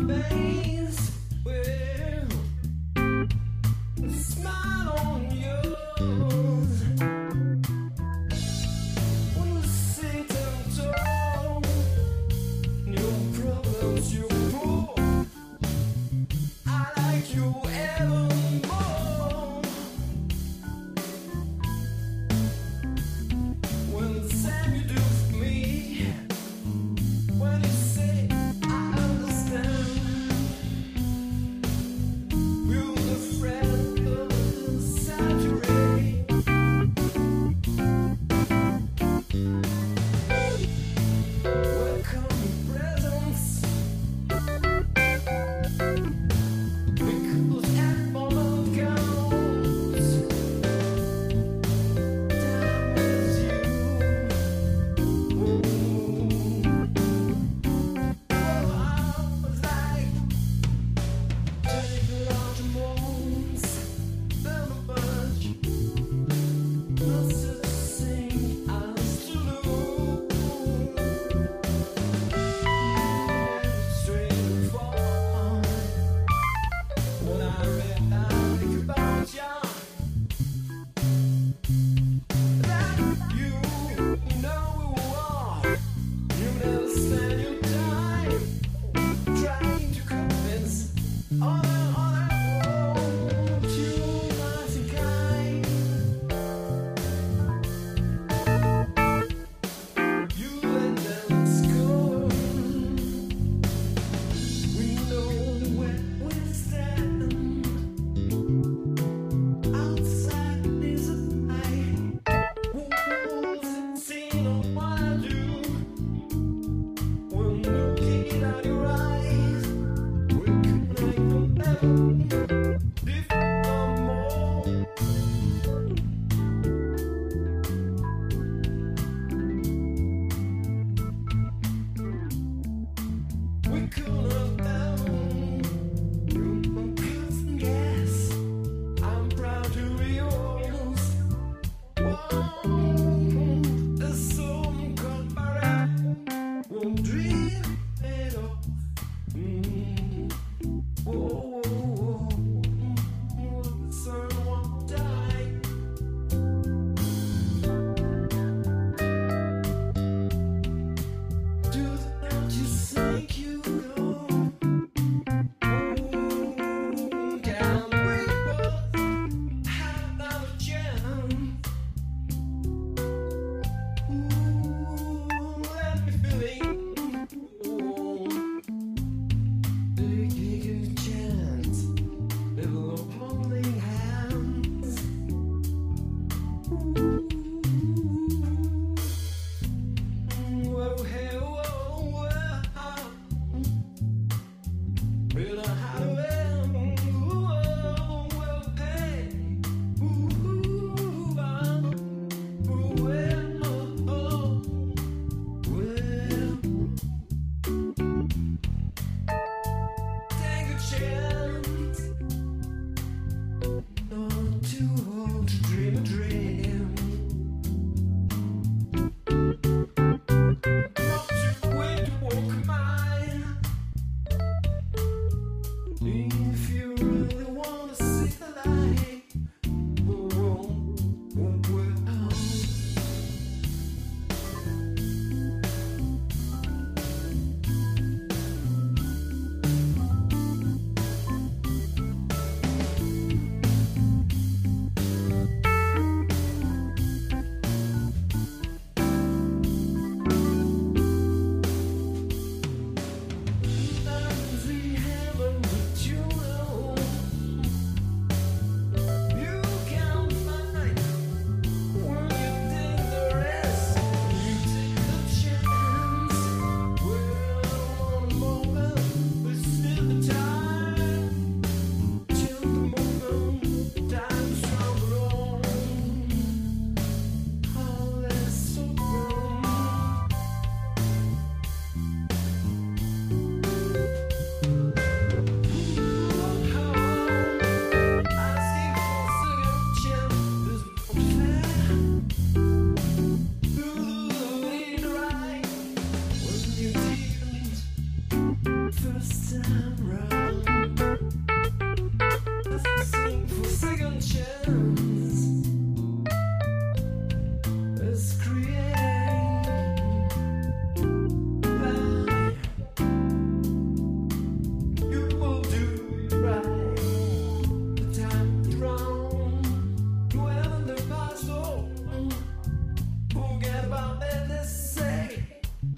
face. Well, a smile on yours. When you sit and talk, your problems you pull. I like you evermore. When the same you do for me. When you say I understand, you're the friend of the saturate. Welcome your presence, because at moment counts. Time is you. I was like, take a lot of moans, then a bunch. Not such a thing as to lose. Straight forward, when I read about ya, that you know who are. You never spend your time trying to convince other world you nice and kind. You let them score. We know where we stand. Outside is a night. Who hasn't seen what I do? When looking at your eyes, we connect them better. Different more. We could have down. You're my cousin, yes. I'm proud to be yours. Whoa, there's some comfort. Won't dream it off. Whoa, whoa, whoa. The sun won't die. Do the night you think you go.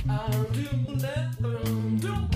I'll do that.